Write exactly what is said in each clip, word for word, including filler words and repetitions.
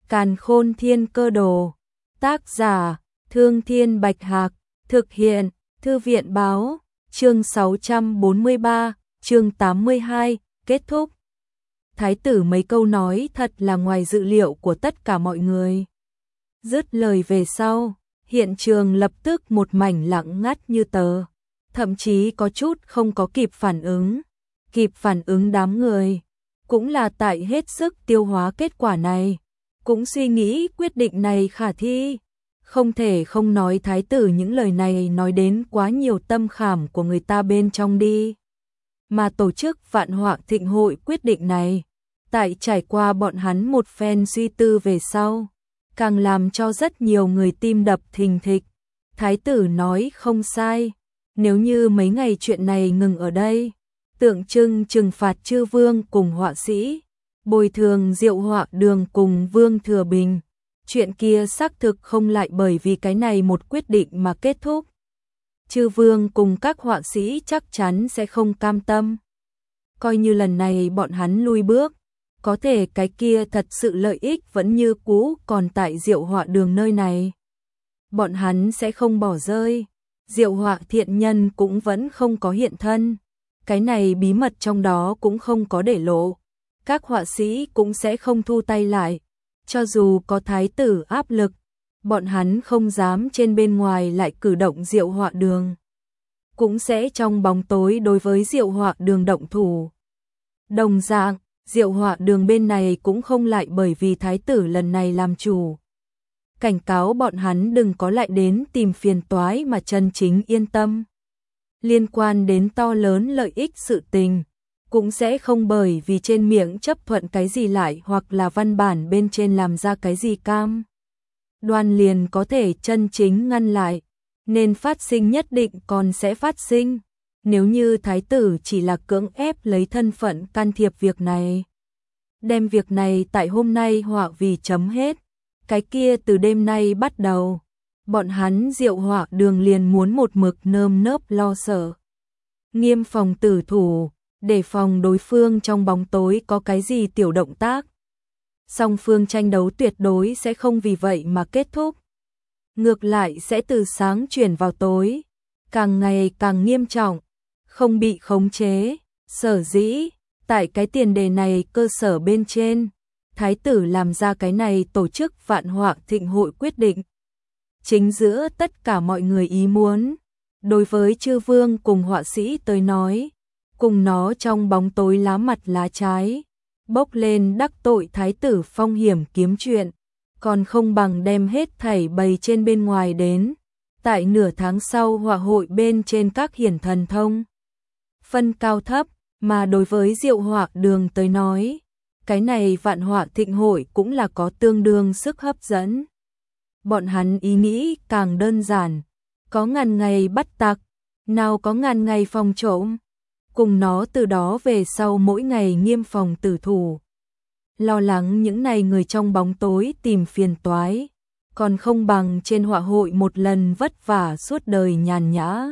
Càn Khôn Thiên Cơ Đồ. Tác giả: Thương Thiên Bạch Hạc. Thực hiện: Thư viện báo. Chương sáu trăm bốn mươi ba, chương tám mươi hai, kết thúc. Thái tử mấy câu nói thật là ngoài dự liệu của tất cả mọi người. Dứt lời về sau, hiện trường lập tức một mảnh lặng ngắt như tờ. Thậm chí có chút không có kịp phản ứng. Kịp phản ứng đám người. Cũng là tại hết sức tiêu hóa kết quả này. Cũng suy nghĩ quyết định này khả thi. Không thể không nói thái tử những lời này nói đến quá nhiều tâm khảm của người ta bên trong đi. Mà tổ chức Vạn Họa Thịnh Hội quyết định này, tại trải qua bọn hắn một phen suy tư về sau, càng làm cho rất nhiều người tim đập thình thịch. Thái tử nói không sai, nếu như mấy ngày chuyện này ngừng ở đây, tượng trưng trừng phạt chư vương cùng họa sĩ, bồi thường Diệu Họa Đường cùng Vương Thừa Bình, chuyện kia xác thực không lại bởi vì cái này một quyết định mà kết thúc. Chư vương cùng các họa sĩ chắc chắn sẽ không cam tâm. Coi như lần này bọn hắn lui bước, có thể cái kia thật sự lợi ích vẫn như cũ còn tại Diệu Họa Đường nơi này. Bọn hắn sẽ không bỏ rơi, Diệu Họa thiện nhân cũng vẫn không có hiện thân. Cái này bí mật trong đó cũng không có để lộ. Các họa sĩ cũng sẽ không thu tay lại. Cho dù có thái tử áp lực, bọn hắn không dám trên bên ngoài lại cử động Diệu Họa Đường. Cũng sẽ trong bóng tối đối với Diệu Họa Đường động thủ. Đồng dạng, Diệu Họa Đường bên này cũng không lại bởi vì thái tử lần này làm chủ. Cảnh cáo bọn hắn đừng có lại đến tìm phiền toái mà chân chính yên tâm. Liên quan đến to lớn lợi ích sự tình, cũng sẽ không bởi vì trên miệng chấp thuận cái gì lại hoặc là văn bản bên trên làm ra cái gì cam đoan liền có thể chân chính ngăn lại, nên phát sinh nhất định còn sẽ phát sinh. Nếu như thái tử chỉ là cưỡng ép lấy thân phận can thiệp việc này, đem việc này tại hôm nay họa vì chấm hết, cái kia từ đêm nay bắt đầu, bọn hắn Diệu Họa Đường liền muốn một mực nơm nớp lo sợ, nghiêm phòng tử thủ, để phòng đối phương trong bóng tối có cái gì tiểu động tác. Song phương tranh đấu tuyệt đối sẽ không vì vậy mà kết thúc. Ngược lại sẽ từ sáng chuyển vào tối, càng ngày càng nghiêm trọng, không bị khống chế. Sở dĩ, tại cái tiền đề này cơ sở bên trên, thái tử làm ra cái này tổ chức Vạn Họa Thịnh Hội quyết định. Chính giữa tất cả mọi người ý muốn, đối với chư vương cùng họa sĩ tới nói, cùng nó trong bóng tối lá mặt lá trái, bốc lên đắc tội thái tử phong hiểm kiếm chuyện, còn không bằng đem hết thảy bày trên bên ngoài đến. Tại nửa tháng sau họa hội bên trên các hiển thần thông, phân cao thấp, mà đối với Diệu Họa Đường tới nói, cái này Vạn Họa Thịnh Hội cũng là có tương đương sức hấp dẫn. Bọn hắn ý nghĩ càng đơn giản, có ngàn ngày bắt tặc, nào có ngàn ngày phòng trộm. Cùng nó từ đó về sau mỗi ngày nghiêm phòng tử thủ. Lo lắng những này người trong bóng tối tìm phiền toái, còn không bằng trên họa hội một lần vất vả suốt đời nhàn nhã.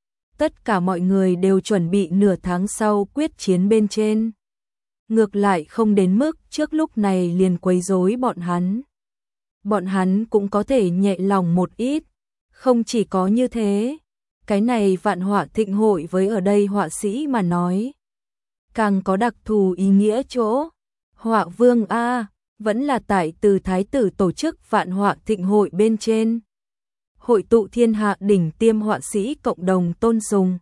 Tất cả mọi người đều chuẩn bị nửa tháng sau quyết chiến bên trên. Ngược lại không đến mức trước lúc này liền quấy rối bọn hắn. Bọn hắn cũng có thể nhẹ lòng một ít. Không chỉ có như thế, cái này Vạn Họa Thịnh Hội với ở đây họa sĩ mà nói, càng có đặc thù ý nghĩa chỗ. Họa vương A, vẫn là tại từ thái tử tổ chức Vạn Họa Thịnh Hội bên trên. Hội tụ thiên hạ đỉnh tiêm họa sĩ cộng đồng tôn sùng.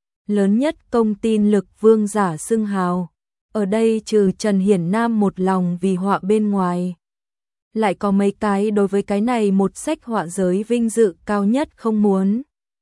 Lớn nhất công tin lực vương giả xưng hào. Ở đây trừ Trần Hiển Nam một lòng vì họa bên ngoài, lại có mấy cái đối với cái này một sách họa giới vinh dự cao nhất không muốn.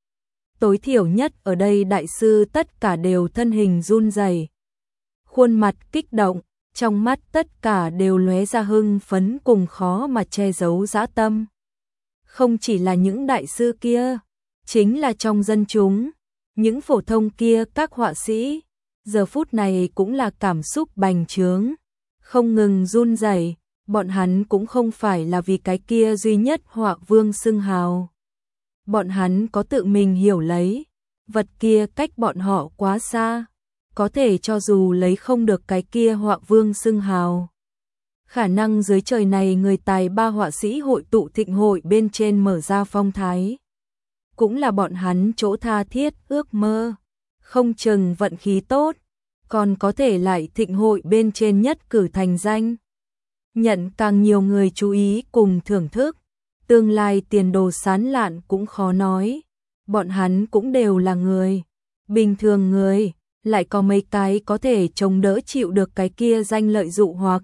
Tối thiểu nhất ở đây đại sư tất cả đều thân hình run rẩy, khuôn mặt kích động, trong mắt tất cả đều lóe ra hưng phấn cùng khó mà che giấu dã tâm. Không chỉ là những đại sư kia, chính là trong dân chúng, những phổ thông kia các họa sĩ, giờ phút này cũng là cảm xúc bành trướng, không ngừng run rẩy. Bọn hắn cũng không phải là vì cái kia duy nhất họa vương xưng hào. Bọn hắn có tự mình hiểu lấy, vật kia cách bọn họ quá xa, có thể cho dù lấy không được cái kia họa vương xưng hào, Khả năng dưới trời này người tài ba họa sĩ hội tụ thịnh hội bên trên mở ra phong thái. Cũng là bọn hắn chỗ tha thiết ước mơ. Không chừng vận khí tốt, còn có thể lại thịnh hội bên trên nhất cử thành danh. Nhận càng nhiều người chú ý cùng thưởng thức, tương lai tiền đồ sáng lạn cũng khó nói. Bọn hắn cũng đều là người, bình thường người, lại có mấy cái có thể chống đỡ chịu được cái kia danh lợi dụ hoặc.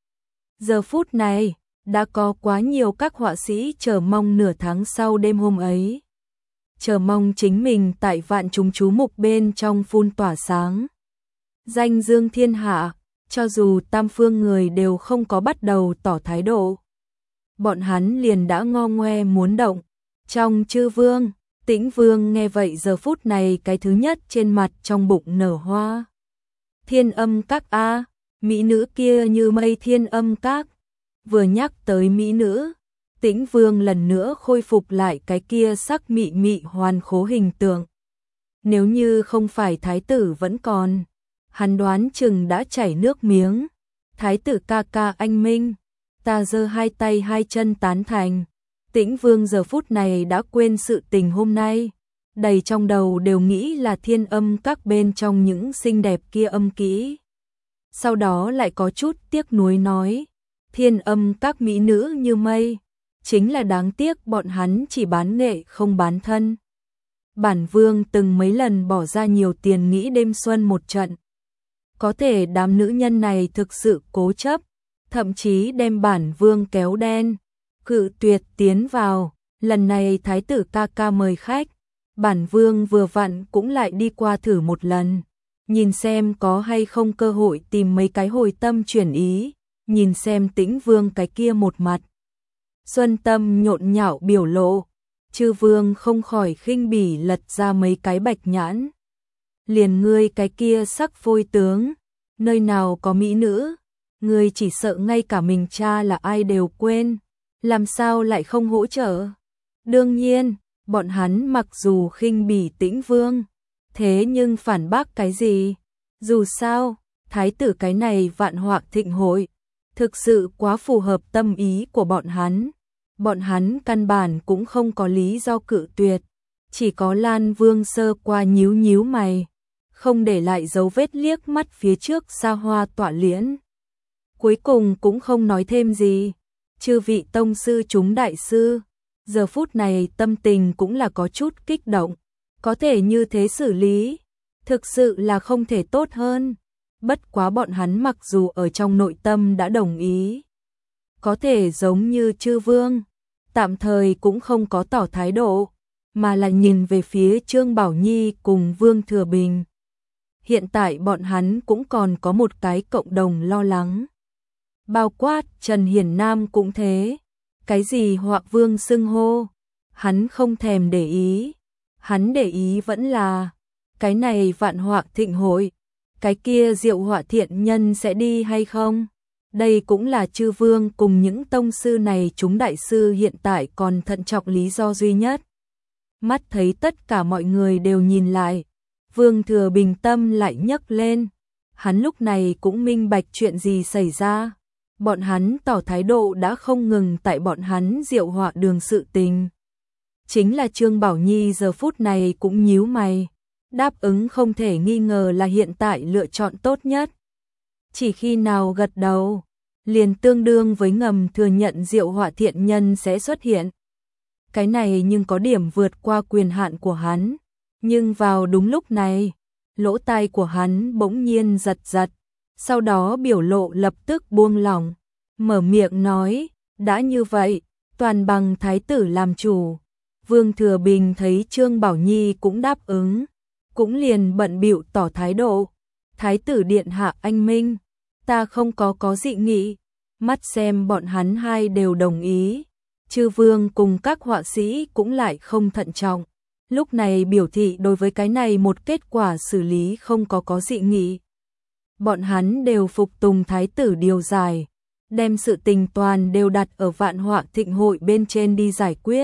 Giờ phút này, đã có quá nhiều các họa sĩ chờ mong nửa tháng sau đêm hôm ấy. Chờ mong chính mình tại vạn chúng chú mục bên trong phun tỏa sáng. Danh dương thiên hạ, cho dù tam phương người đều không có bắt đầu tỏ thái độ. Bọn hắn liền đã ngo ngoe muốn động. Trong chư vương, Tĩnh Vương nghe vậy giờ phút này cái thứ nhất trên mặt trong bụng nở hoa. Thiên Âm Các a, mỹ nữ kia như mây Thiên Âm Các. Vừa nhắc tới mỹ nữ, Tĩnh Vương lần nữa khôi phục lại cái kia sắc mị mị hoàn khố hình tượng. Nếu như không phải thái tử vẫn còn, hắn đoán chừng đã chảy nước miếng. Thái tử ca ca anh minh, ta giơ hai tay hai chân tán thành. Tĩnh Vương giờ phút này đã quên sự tình hôm nay, đầy trong đầu đều nghĩ là Thiên Âm Các bên trong những xinh đẹp kia âm kỹ. Sau đó lại có chút tiếc nuối nói, Thiên Âm Các mỹ nữ như mây, chính là đáng tiếc bọn hắn chỉ bán nghệ không bán thân. Bản Vương từng mấy lần bỏ ra nhiều tiền nghĩ đêm xuân một trận. Có thể đám nữ nhân này thực sự cố chấp, thậm chí đem Bản Vương kéo đen, cự tuyệt tiến vào. Lần này thái tử ca ca mời khách, Bản Vương vừa vặn cũng lại đi qua thử một lần, nhìn xem có hay không cơ hội tìm mấy cái hồi tâm chuyển ý, nhìn xem Tĩnh Vương cái kia một mặt xuân tâm nhộn nhạo biểu lộ, chư vương không khỏi khinh bỉ lật ra mấy cái bạch nhãn. Liền ngươi cái kia sắc phôi tướng, nơi nào có mỹ nữ, ngươi chỉ sợ ngay cả mình cha là ai đều quên, làm sao lại không hỗ trợ. Đương nhiên, bọn hắn mặc dù khinh bỉ Tĩnh Vương, thế nhưng phản bác cái gì? Dù sao, thái tử cái này vạn họa thịnh hội, thực sự quá phù hợp tâm ý của bọn hắn. Bọn hắn căn bản cũng không có lý do cự tuyệt, chỉ có Lan Vương sơ qua nhíu nhíu mày, không để lại dấu vết liếc mắt phía trước xa hoa tọa liễn. Cuối cùng cũng không nói thêm gì. Chư vị tông sư chúng đại sư, giờ phút này tâm tình cũng là có chút kích động, có thể như thế xử lý, thực sự là không thể tốt hơn. Bất quá bọn hắn mặc dù ở trong nội tâm đã đồng ý, có thể giống như chư vương, tạm thời cũng không có tỏ thái độ, mà là nhìn về phía Trương Bảo Nhi cùng Vương Thừa Bình. Hiện tại bọn hắn cũng còn có một cái cộng đồng lo lắng. Bao quát Trần Hiển Nam cũng thế, cái gì họa vương xưng hô, hắn không thèm để ý, hắn để ý vẫn là cái này vạn họa thịnh hội, cái kia diệu họa thiện nhân sẽ đi hay không. Đây cũng là chư vương cùng những tông sư này chúng đại sư hiện tại còn thận trọng lý do duy nhất. Mắt thấy tất cả mọi người đều nhìn lại, Vương Thừa Bình tâm lại nhấc lên, hắn lúc này cũng minh bạch chuyện gì xảy ra. Bọn hắn tỏ thái độ đã không ngừng tại bọn hắn diệu họa đường sự tình. Chính là Trương Bảo Nhi giờ phút này cũng nhíu mày, đáp ứng không thể nghi ngờ là hiện tại lựa chọn tốt nhất. Chỉ khi nào gật đầu, liền tương đương với ngầm thừa nhận diệu họa thiện nhân sẽ xuất hiện. Cái này nhưng có điểm vượt qua quyền hạn của hắn. Nhưng vào đúng lúc này, lỗ tai của hắn bỗng nhiên giật giật, sau đó biểu lộ lập tức buông lỏng, mở miệng nói, đã như vậy, toàn bằng thái tử làm chủ. Vương Thừa Bình thấy Trương Bảo Nhi cũng đáp ứng, cũng liền bận bịu tỏ thái độ. Thái tử điện hạ anh minh, ta không có có dị nghị, mắt xem bọn hắn hai đều đồng ý. Chư vương cùng các họa sĩ cũng lại không thận trọng, lúc này biểu thị đối với cái này một kết quả xử lý không có có dị nghị. Bọn hắn đều phục tùng thái tử điều giải, đem sự tình toàn đều đặt ở vạn họa thịnh hội bên trên đi giải quyết.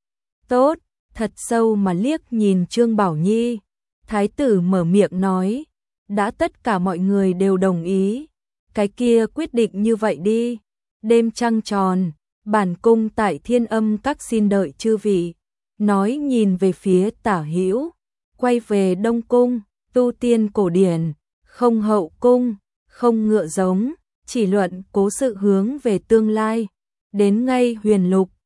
Tốt, thật sâu mà liếc nhìn Trương Bảo Nhi, thái tử mở miệng nói, đã tất cả mọi người đều đồng ý, cái kia quyết định như vậy đi. Đêm trăng tròn, bản cung tại Thiên Âm Các xin đợi chư vị. Nói nhìn về phía Tả Hữu, quay về Đông Cung, tu tiên cổ điển, không hậu cung, không ngựa giống, chỉ luận cố sự hướng về tương lai. Đến ngay Huyền Lục,